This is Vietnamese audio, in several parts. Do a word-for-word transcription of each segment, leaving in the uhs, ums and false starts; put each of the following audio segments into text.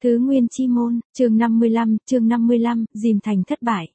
Tứ Nguyên Chi Môn, chương năm mươi lăm, chương năm mươi lăm, dìm thành thất bại.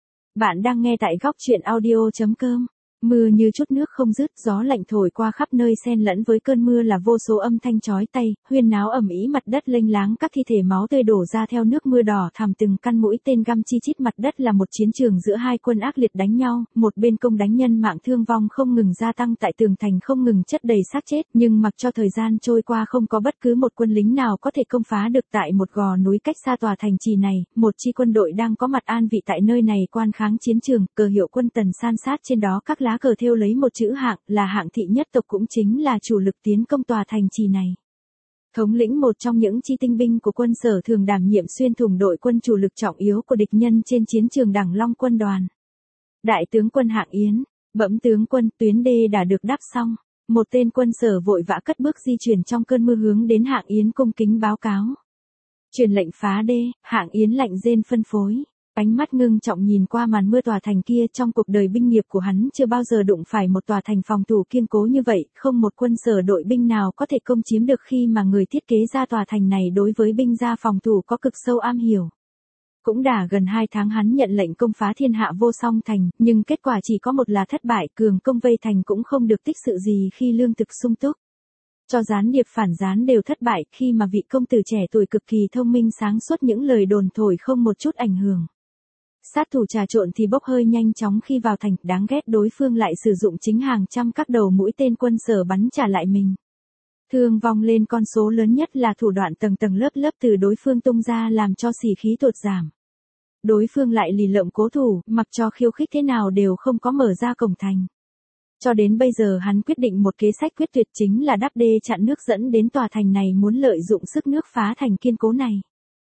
Bạn đang nghe tại góc truyện audio.com. Mưa như chút nước không dứt, gió lạnh thổi qua khắp nơi xen lẫn với cơn mưa là vô số âm thanh chói tai, huyên náo ầm ĩ, mặt đất lênh láng, các thi thể máu tươi đổ ra theo nước mưa đỏ thẳm, từng căn mũi tên găm chi chít mặt đất, là một chiến trường giữa hai quân ác liệt đánh nhau, một bên công đánh nhân mạng, thương vong không ngừng gia tăng, tại tường thành không ngừng chất đầy xác chết, nhưng mặc cho thời gian trôi qua không có bất cứ một quân lính nào có thể công phá được. Tại một gò núi cách xa tòa thành trì này, một chi quân đội đang có mặt an vị tại nơi này quan kháng chiến trường, cờ hiệu quân Tần san sát trên đó, các lá cờ thêu lấy một chữ Hạng, là Hạng thị nhất tộc, cũng chính là chủ lực tiến công tòa thành trì này. Thống lĩnh một trong những chi tinh binh của quân Sở thường đảm nhiệm xuyên thủng đội quân chủ lực trọng yếu của địch nhân trên chiến trường Đằng Long quân đoàn. Đại tướng quân Hạng Yến, bẩm tướng quân, tuyến đê đã được đắp xong. Một tên quân Sở vội vã cất bước di chuyển trong cơn mưa hướng đến Hạng Yến cung kính báo cáo. Truyền lệnh phá đê. Hạng Yến lạnh rên phân phối. Ánh mắt ngưng trọng nhìn qua màn mưa tòa thành kia, trong cuộc đời binh nghiệp của hắn chưa bao giờ đụng phải một tòa thành phòng thủ kiên cố như vậy, không một quân Sở đội binh nào có thể công chiếm được, khi mà người thiết kế ra tòa thành này đối với binh gia phòng thủ có cực sâu am hiểu. Cũng đã gần hai tháng hắn nhận lệnh công phá Thiên Hạ Vô Song thành, nhưng kết quả chỉ có một là thất bại, cường công vây thành cũng không được tích sự gì khi lương thực sung túc. Cho gián điệp phản gián đều thất bại, khi mà vị công tử trẻ tuổi cực kỳ thông minh sáng suốt, những lời đồn thổi không một chút ảnh hưởng. Sát thủ trà trộn thì bốc hơi nhanh chóng khi vào thành, đáng ghét đối phương lại sử dụng chính hàng trăm các đầu mũi tên quân Sở bắn trả lại mình. Thương vong lên con số lớn nhất là thủ đoạn tầng tầng lớp lớp từ đối phương tung ra, làm cho sĩ khí tụt giảm. Đối phương lại lì lợm cố thủ, mặc cho khiêu khích thế nào đều không có mở ra cổng thành. Cho đến bây giờ hắn quyết định một kế sách quyết tuyệt, chính là đắp đê chặn nước dẫn đến tòa thành này, muốn lợi dụng sức nước phá thành kiên cố này.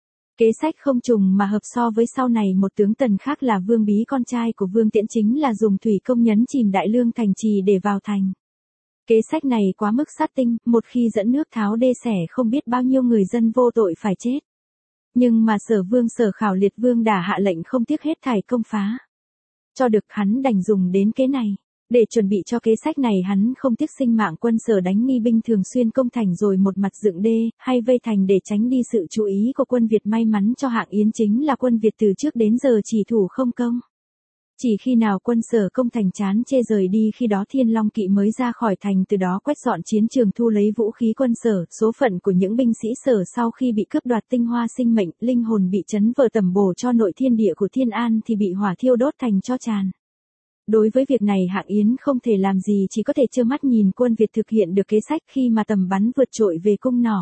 Kế sách không trùng mà hợp so với sau này một tướng Tần khác là Vương Bí, con trai của Vương Tiễn, chính là dùng thủy công nhấn chìm đại lương thành trì để vào thành. Kế sách này quá mức sát tinh, một khi dẫn nước tháo đê xẻ không biết bao nhiêu người dân vô tội phải chết. Nhưng mà Sở Vương Sở Khảo Liệt Vương đã hạ lệnh không tiếc hết thảy công phá. Cho được, hắn đành dùng đến kế này. Để chuẩn bị cho kế sách này, hắn không tiếc sinh mạng quân Sở đánh nghi binh thường xuyên công thành, rồi một mặt dựng đê, hay vây thành để tránh đi sự chú ý của quân Việt. May mắn cho Hạng Yến chính là quân Việt từ trước đến giờ chỉ thủ không công. Chỉ khi nào quân Sở công thành chán chê rời đi, khi đó Thiên Long kỵ mới ra khỏi thành, từ đó quét dọn chiến trường, thu lấy vũ khí quân Sở. Số phận của những binh sĩ Sở sau khi bị cướp đoạt tinh hoa sinh mệnh, linh hồn bị chấn vỡ tẩm bổ cho nội thiên địa của Thiên An, thì bị hỏa thiêu đốt thành tro tràn. Đối với việc này Hạng Yến không thể làm gì, chỉ có thể trơ mắt nhìn quân Việt thực hiện được kế sách, khi mà tầm bắn vượt trội về cung nỏ.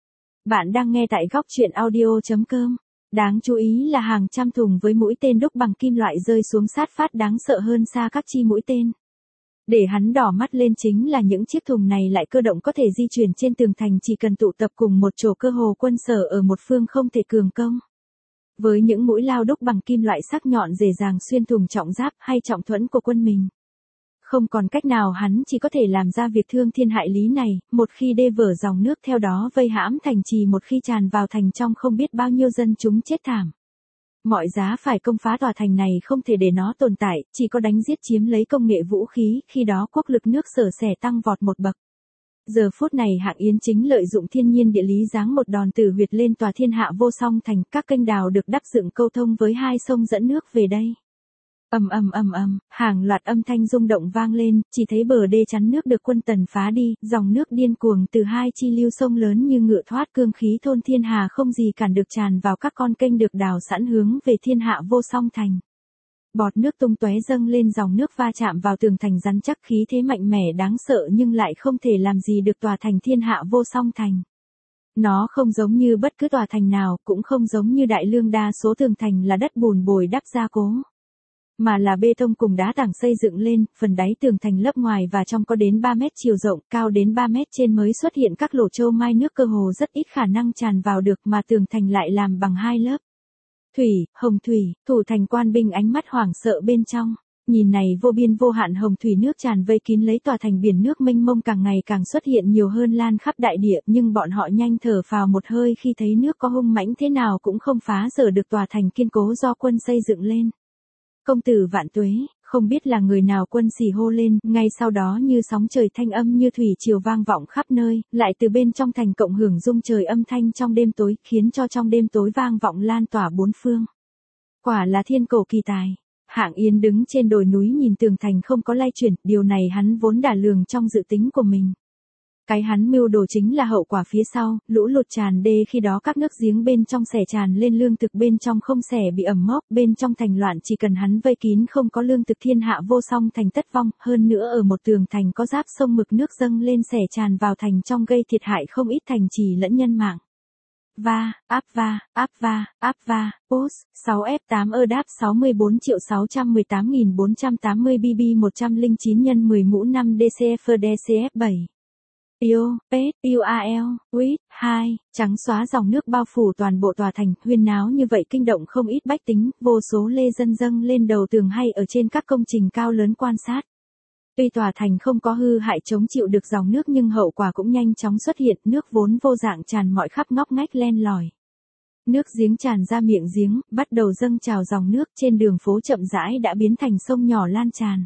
Bạn đang nghe tại góc truyện audio.com. Đáng chú ý là hàng trăm thùng với mũi tên đúc bằng kim loại rơi xuống sát phát, đáng sợ hơn xa các chi mũi tên. Để hắn đỏ mắt lên chính là những chiếc thùng này lại cơ động, có thể di chuyển trên tường thành, chỉ cần tụ tập cùng một chỗ, cơ hồ quân Sở ở một phương không thể cường công. Với những mũi lao đúc bằng kim loại sắc nhọn dễ dàng xuyên thủng trọng giáp hay trọng thuẫn của quân mình. Không còn cách nào, hắn chỉ có thể làm ra việc thương thiên hại lý này. Một khi đê vỡ dòng nước theo đó vây hãm thành trì, một khi tràn vào thành trong, không biết bao nhiêu dân chúng chết thảm. Mọi giá phải công phá tòa thành này, không thể để nó tồn tại, chỉ có đánh giết chiếm lấy công nghệ vũ khí, khi đó quốc lực nước Sở sẽ tăng vọt một bậc. Giờ phút này Hạng Yến chính lợi dụng thiên nhiên địa lý giáng một đòn tử huyệt lên tòa Thiên Hạ Vô Song thành, các kênh đào được đắp dựng câu thông với hai sông dẫn nước về đây. Ầm ầm ầm ầm, hàng loạt âm thanh rung động vang lên, chỉ thấy bờ đê chắn nước được quân Tần phá đi, dòng nước điên cuồng từ hai chi lưu sông lớn như ngựa thoát cương khí thôn thiên hà, không gì cản được, tràn vào các con kênh được đào sẵn hướng về Thiên Hạ Vô Song thành. Bọt nước tung tóe dâng lên, dòng nước va chạm vào tường thành rắn chắc, khí thế mạnh mẽ đáng sợ, nhưng lại không thể làm gì được tòa thành Thiên Hạ Vô Song thành. Nó không giống như bất cứ tòa thành nào, cũng không giống như Đại Lương, đa số tường thành là đất bùn bồi đắp gia cố, mà là bê tông cùng đá tảng xây dựng lên. Phần đáy tường thành lớp ngoài và trong có đến ba mét chiều rộng, cao đến ba mét trên mới xuất hiện các lỗ châu mai, nước cơ hồ rất ít khả năng tràn vào được, mà tường thành lại làm bằng hai lớp. Thủy, hồng thủy, thủ thành quan binh ánh mắt hoảng sợ bên trong. Nhìn này, vô biên vô hạn hồng thủy nước tràn vây kín lấy tòa thành, biển nước mênh mông càng ngày càng xuất hiện nhiều hơn, lan khắp đại địa, nhưng bọn họ nhanh thở phào một hơi khi thấy nước có hung mãnh thế nào cũng không phá rỡ được tòa thành kiên cố do quân xây dựng lên. Công tử vạn tuế, Không biết là người nào quân xì hô lên, ngay sau đó như sóng trời thanh âm như thủy triều vang vọng khắp nơi, lại từ bên trong thành cộng hưởng rung trời âm thanh trong đêm tối, khiến cho trong đêm tối vang vọng lan tỏa bốn phương. Quả là thiên cổ kỳ tài. Hạng Yến đứng trên đồi núi nhìn tường thành không có lay chuyển, điều này hắn vốn đã lường trong dự tính của mình. Cái hắn mưu đồ chính là hậu quả phía sau, lũ lụt tràn đê khi đó các nước giếng bên trong xẻ tràn lên lương thực bên trong không xẻ bị ẩm mốc, bên trong thành loạn chỉ cần hắn vây kín không có lương thực thiên hạ vô song thành tất vong, hơn nữa ở một tường thành có giáp sông mực nước dâng lên xẻ tràn vào thành trong gây thiệt hại không ít thành trì lẫn nhân mạng. Va, áp va, áp va, áp va, post, sáu F tám ơ đáp sáu mươi bốn triệu sáu trăm mười tám nghìn bốn trăm tám mươi B B một trăm lẻ chín nhân mười mũ năm D C F D C F bảy. Yêu, Pet, U A L, Wit, hai, trắng xóa dòng nước bao phủ toàn bộ tòa thành, huyên náo như vậy kinh động không ít bách tính, vô số lê dân dâng lên đầu tường hay ở trên các công trình cao lớn quan sát. Tuy tòa thành không có hư hại chống chịu được dòng nước nhưng hậu quả cũng nhanh chóng xuất hiện, nước vốn vô dạng tràn mọi khắp ngóc ngách len lỏi. Nước giếng tràn ra miệng giếng, bắt đầu dâng trào dòng nước trên đường phố chậm rãi đã biến thành sông nhỏ lan tràn.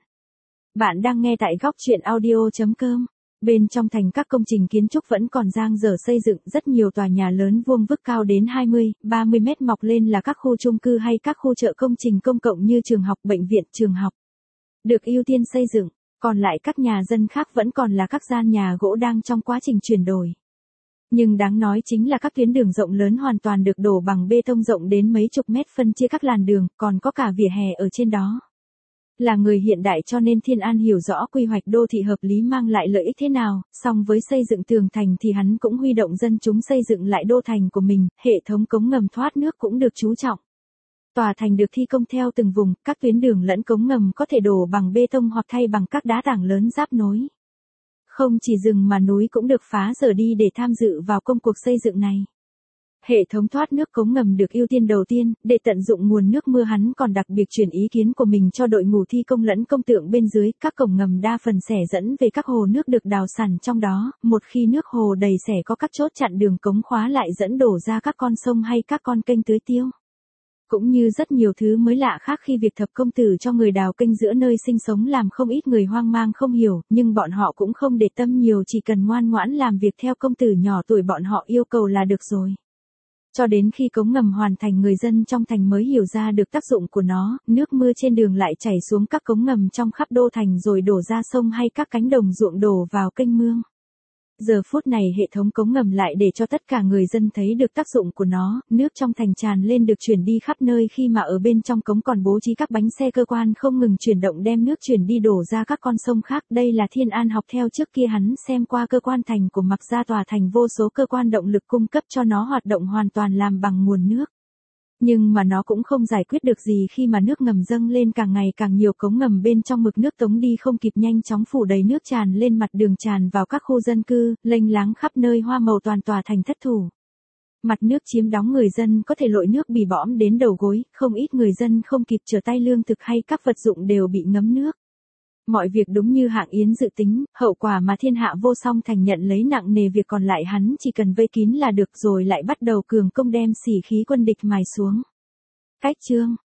Bạn đang nghe tại góc truyện audio chấm com. Bên trong thành các công trình kiến trúc vẫn còn dang dở xây dựng, rất nhiều tòa nhà lớn vuông vức cao đến hai mươi, ba mươi mét mọc lên là các khu chung cư hay các khu chợ công trình công cộng như trường học, bệnh viện, trường học. Được ưu tiên xây dựng, còn lại các nhà dân khác vẫn còn là các gian nhà gỗ đang trong quá trình chuyển đổi. Nhưng đáng nói chính là các tuyến đường rộng lớn hoàn toàn được đổ bằng bê tông rộng đến mấy chục mét phân chia các làn đường, còn có cả vỉa hè ở trên đó. Là người hiện đại cho nên Thiên An hiểu rõ quy hoạch đô thị hợp lý mang lại lợi ích thế nào, song với xây dựng tường thành thì hắn cũng huy động dân chúng xây dựng lại đô thành của mình, hệ thống cống ngầm thoát nước cũng được chú trọng. Tòa thành được thi công theo từng vùng, các tuyến đường lẫn cống ngầm có thể đổ bằng bê tông hoặc thay bằng các đá tảng lớn giáp nối. Không chỉ rừng mà núi cũng được phá dỡ đi để tham dự vào công cuộc xây dựng này. Hệ thống thoát nước cống ngầm được ưu tiên đầu tiên, để tận dụng nguồn nước mưa hắn còn đặc biệt chuyển ý kiến của mình cho đội ngũ thi công lẫn công tượng bên dưới, các cổng ngầm đa phần xẻ dẫn về các hồ nước được đào sẵn trong đó, một khi nước hồ đầy xẻ có các chốt chặn đường cống khóa lại dẫn đổ ra các con sông hay các con kênh tưới tiêu. Cũng như rất nhiều thứ mới lạ khác khi việc thập công tử cho người đào kênh giữa nơi sinh sống làm không ít người hoang mang không hiểu, nhưng bọn họ cũng không để tâm nhiều, chỉ cần ngoan ngoãn làm việc theo công tử nhỏ tuổi bọn họ yêu cầu là được rồi. Cho đến khi cống ngầm hoàn thành người dân trong thành mới hiểu ra được tác dụng của nó, nước mưa trên đường lại chảy xuống các cống ngầm trong khắp đô thành rồi đổ ra sông hay các cánh đồng ruộng đổ vào kênh mương. Giờ phút này hệ thống cống ngầm lại để cho tất cả người dân thấy được tác dụng của nó, nước trong thành tràn lên được chuyển đi khắp nơi khi mà ở bên trong cống còn bố trí các bánh xe cơ quan không ngừng chuyển động đem nước chuyển đi đổ ra các con sông khác. Đây là Thiên An học theo trước kia hắn xem qua cơ quan thành của mặc ra tòa thành vô số cơ quan động lực cung cấp cho nó hoạt động hoàn toàn làm bằng nguồn nước. Nhưng mà nó cũng không giải quyết được gì khi mà nước ngầm dâng lên càng ngày càng nhiều, cống ngầm bên trong mực nước tống đi không kịp nhanh chóng phủ đầy nước tràn lên mặt đường tràn vào các khu dân cư, lênh láng khắp nơi, hoa màu toàn tòa thành thất thủ. Mặt nước chiếm đóng người dân có thể lội nước bì bõm đến đầu gối, không ít người dân không kịp trở tay lương thực hay các vật dụng đều bị ngấm nước. Mọi việc đúng như Hạng Yến dự tính, hậu quả mà thiên hạ vô song thành nhận lấy nặng nề, việc còn lại hắn chỉ cần vây kín là được rồi lại bắt đầu cường công đem xỉ khí quân địch mài xuống. Cách chương